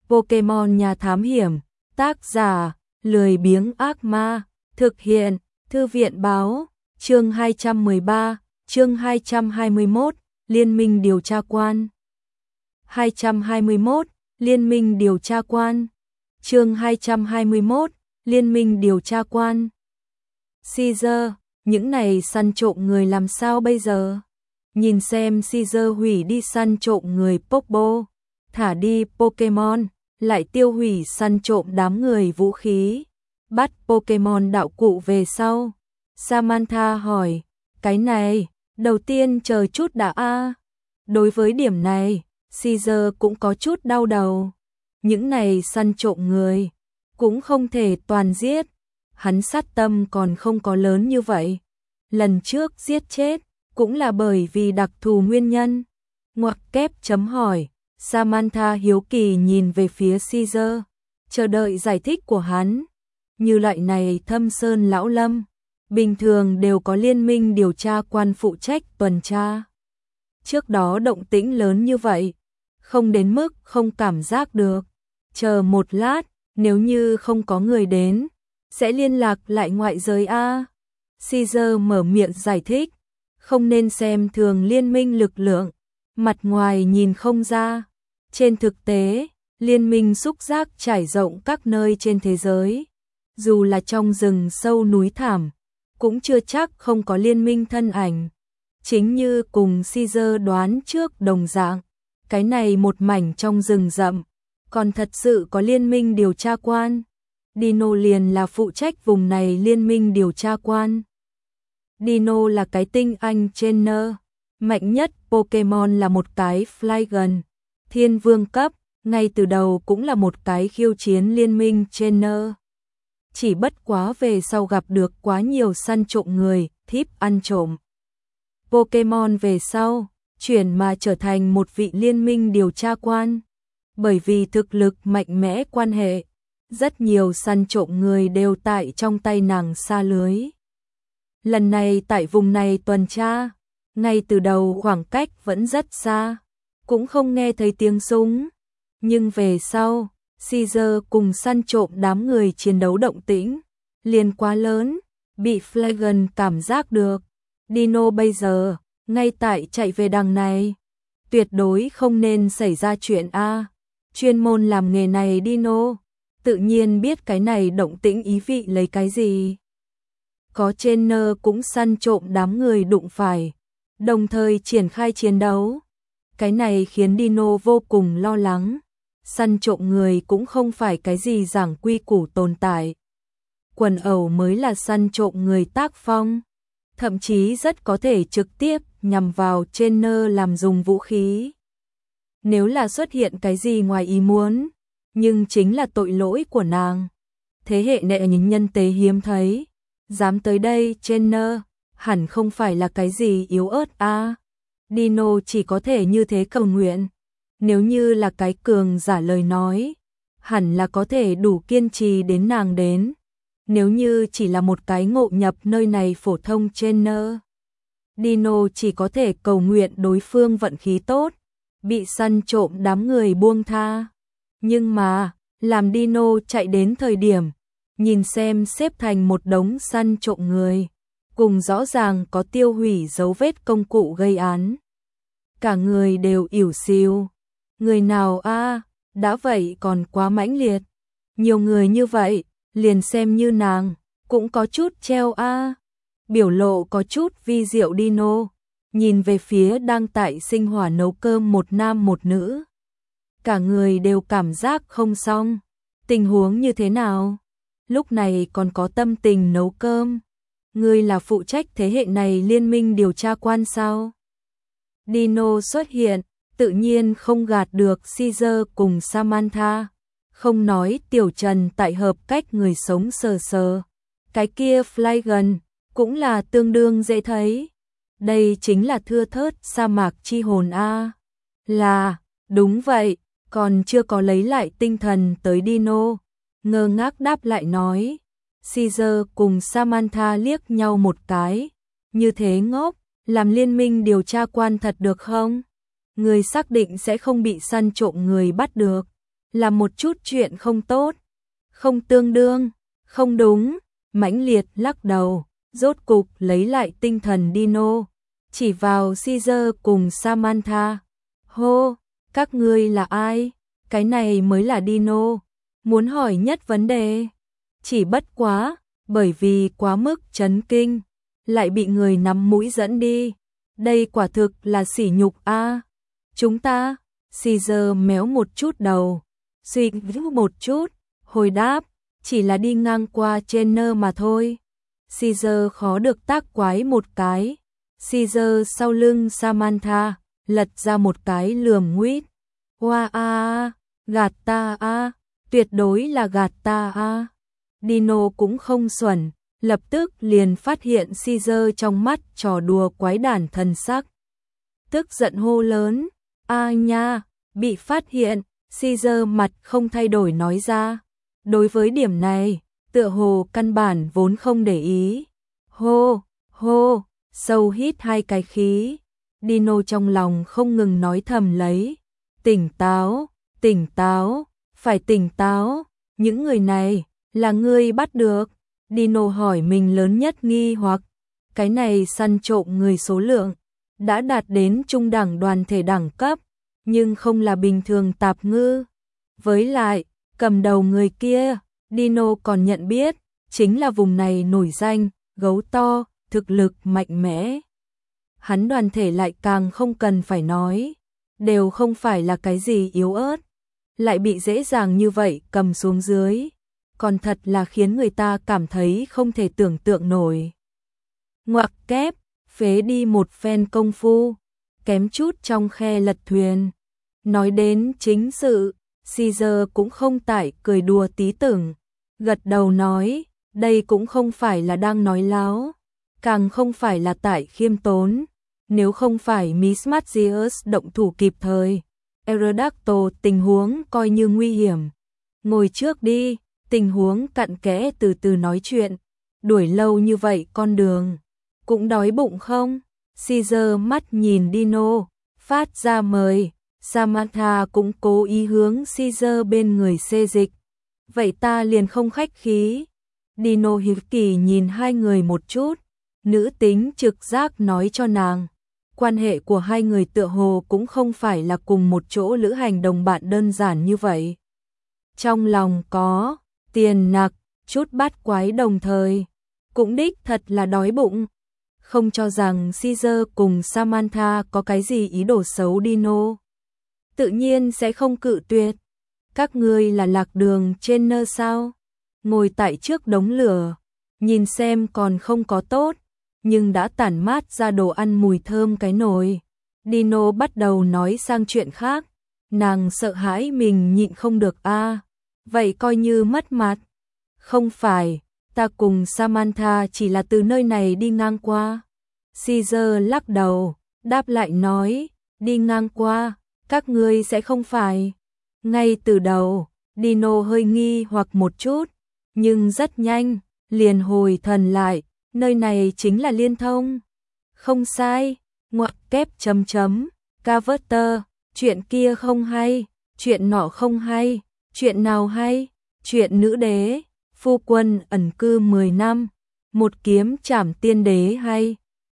Pokemon nhà thám hiểm, tác giả, lười biếng ác ma, thực hiện, thư viện báo, chương 213, chương 221, Liên minh điều tra quan. 221, Liên minh điều tra quan. Chương 221, Liên minh điều tra quan. Caesar, những này săn trộm người làm sao bây giờ? Nhìn xem Caesar hủy đi săn trộm người Popo, thả đi Pokemon, lại tiêu hủy săn trộm đám người vũ khí, bắt Pokemon đạo cụ về sau. Samantha hỏi, cái này, đầu tiên chờ chút đã a. Đối với điểm này, Caesar cũng có chút đau đầu. Những này săn trộm người, cũng không thể toàn giết. Hắn sát tâm còn không có lớn như vậy. Lần trước giết chết, cũng là bởi vì đặc thù nguyên nhân. Ngoặc kép chấm hỏi, Samantha hiếu kỳ nhìn về phía Caesar, chờ đợi giải thích của hắn. Như loại này thâm sơn lão lâm, bình thường đều có liên minh điều tra quan phụ trách tuần tra. Trước đó động tĩnh lớn như vậy, không đến mức không cảm giác được. Chờ một lát, nếu như không có người đến, sẽ liên lạc lại ngoại giới a. Caesar mở miệng giải thích, không nên xem thường liên minh lực lượng, mặt ngoài nhìn không ra. Trên thực tế, liên minh xúc giác trải rộng các nơi trên thế giới. Dù là trong rừng sâu núi thảm, cũng chưa chắc không có liên minh thân ảnh. Chính như cùng Caesar đoán trước đồng dạng, cái này một mảnh trong rừng rậm, còn thật sự có liên minh điều tra quan. Dino liền là phụ trách vùng này liên minh điều tra quan. Dino là cái tinh anh trainer, mạnh nhất Pokemon là một cái Flygon, thiên vương cấp, ngay từ đầu cũng là một cái khiêu chiến liên minh trainer. Chỉ bất quá về sau gặp được quá nhiều săn trộm người, thiếp ăn trộm Pokemon về sau, chuyển mà trở thành một vị liên minh điều tra quan. Bởi vì thực lực mạnh mẽ quan hệ, rất nhiều săn trộm người đều tại trong tay nàng sa lưới. Lần này tại vùng này tuần tra, ngay từ đầu khoảng cách vẫn rất xa, cũng không nghe thấy tiếng súng. Nhưng về sau, Caesar cùng săn trộm đám người chiến đấu động tĩnh liền quá lớn, bị Flygon cảm giác được. Dino bây giờ, ngay tại chạy về đằng này. Tuyệt đối không nên xảy ra chuyện a. Chuyên môn làm nghề này Dino, tự nhiên biết cái này động tĩnh ý vị lấy cái gì. Có trainer cũng săn trộm đám người đụng phải, đồng thời triển khai chiến đấu. Cái này khiến Dino vô cùng lo lắng. Săn trộm người cũng không phải cái gì giảng quy củ tồn tại. Quần ẩu mới là săn trộm người tác phong. Thậm chí rất có thể trực tiếp nhằm vào trainer làm dùng vũ khí. Nếu là xuất hiện cái gì ngoài ý muốn, nhưng chính là tội lỗi của nàng. Thế hệ nệ nhân tế hiếm thấy, dám tới đây trainer, hẳn không phải là cái gì yếu ớt a. Dino chỉ có thể như thế cầu nguyện. Nếu như là cái cường giả lời nói, hẳn là có thể đủ kiên trì đến nàng đến. Nếu như chỉ là một cái ngộ nhập nơi này phổ thông trainer, Dino chỉ có thể cầu nguyện đối phương vận khí tốt, bị săn trộm đám người buông tha. Nhưng mà, làm Dino chạy đến thời điểm, nhìn xem xếp thành một đống săn trộm người, cùng rõ ràng có tiêu hủy dấu vết công cụ gây án. Cả người đều ỉu xìu. Người nào a, đã vậy còn quá mãnh liệt. Nhiều người như vậy, liền xem như nàng, cũng có chút treo a. Biểu lộ có chút vi diệu Dino, nhìn về phía đang tại sinh hỏa nấu cơm một nam một nữ. Cả người đều cảm giác không xong. Tình huống như thế nào? Lúc này còn có tâm tình nấu cơm. Ngươi là phụ trách thế hệ này liên minh điều tra quan sao? Dino xuất hiện, tự nhiên không gạt được Caesar cùng Samantha. Không nói Tiểu Trần tại hợp cách người sống sờ sờ. Cái kia Flygon cũng là tương đương dễ thấy. Đây chính là thưa thớt sa mạc chi hồn a. Là, đúng vậy, còn chưa có lấy lại tinh thần tới Dino. Ngơ ngác đáp lại nói. Caesar cùng Samantha liếc nhau một cái. Như thế ngốc, làm liên minh điều tra quan thật được không? Người xác định sẽ không bị săn trộm người bắt được. là một chút chuyện không tốt, không tương đương, không đúng, mãnh liệt lắc đầu, rốt cục lấy lại tinh thần Dino, chỉ vào Caesar cùng Samantha. Hô, các ngươi là ai? Cái này mới là Dino muốn hỏi nhất vấn đề. Chỉ bất quá, bởi vì quá mức chấn kinh, lại bị người nắm mũi dẫn đi. Đây quả thực là sỉ nhục a. Chúng ta, Caesar méo một chút đầu, suy nghĩ một chút, hồi đáp, chỉ là đi ngang qua trên nơ mà thôi. Caesar khó được tác quái một cái. Caesar sau lưng Samantha, lật ra một cái lườm nguýt. Hoa a, gạt ta a, tuyệt đối là gạt ta a. Dino cũng không xuẩn, lập tức liền phát hiện Caesar trong mắt trò đùa quái đản thần sắc. Tức giận hô lớn, a nha, bị phát hiện. Caesar mặt không thay đổi nói ra. Đối với điểm này, tựa hồ căn bản vốn không để ý. Hô, hô, sâu hít hai cái khí. Dino trong lòng không ngừng nói thầm lấy. Tỉnh táo, tỉnh táo, phải tỉnh táo. Những người này, là ngươi bắt được. Dino hỏi mình lớn nhất nghi hoặc. Cái này săn trộm người số lượng, đã đạt đến trung đẳng đoàn thể đẳng cấp, nhưng không là bình thường tạp ngư. Với lại, cầm đầu người kia, Dino còn nhận biết, chính là vùng này nổi danh, gấu to, thực lực mạnh mẽ. Hắn đoàn thể lại càng không cần phải nói, đều không phải là cái gì yếu ớt, lại bị dễ dàng như vậy cầm xuống dưới, còn thật là khiến người ta cảm thấy không thể tưởng tượng nổi. Ngoặc kép, phế đi một phen công phu, kém chút trong khe lật thuyền. Nói đến chính sự, Caesar cũng không tại cười đùa tí tưởng, gật đầu nói, đây cũng không phải là đang nói láo, càng không phải là tại khiêm tốn. Nếu không phải Miss Mathias động thủ kịp thời, Aerodactyl tình huống coi như nguy hiểm. Ngồi trước đi, tình huống cặn kẽ từ từ nói chuyện, đuổi lâu như vậy con đường, cũng đói bụng không? Caesar mắt nhìn Dino, phát ra mời. Samantha cũng cố ý hướng Caesar bên người xê dịch. Vậy ta liền không khách khí. Dino hiếu kỳ nhìn hai người một chút, nữ tính trực giác nói cho nàng. Quan hệ của hai người tựa hồ cũng không phải là cùng một chỗ lữ hành đồng bạn đơn giản như vậy. Trong lòng có tiền nặc, chút bát quái đồng thời, cũng đích thật là đói bụng. Không cho rằng Caesar cùng Samantha có cái gì ý đồ xấu Dino tự nhiên sẽ không cự tuyệt. Các ngươi là lạc đường trên nơ sao? Ngồi tại trước đống lửa, nhìn xem còn không có tốt, nhưng đã tản mát ra đồ ăn mùi thơm cái nồi. Dino bắt đầu nói sang chuyện khác, nàng sợ hãi mình nhịn không được a. Vậy coi như mất mặt. Không phải, ta cùng Samantha chỉ là từ nơi này đi ngang qua. Caesar lắc đầu, đáp lại nói, đi ngang qua, các ngươi sẽ không phải. Ngay từ đầu, Dino hơi nghi hoặc một chút, nhưng rất nhanh, liền hồi thần lại, nơi này chính là liên thông. Không sai, ngoặc kép chấm chấm, Carver, chuyện kia không hay, chuyện nọ không hay, chuyện nào hay, chuyện nữ đế, phu quân ẩn cư 10 năm, một kiếm trảm tiên đế hay.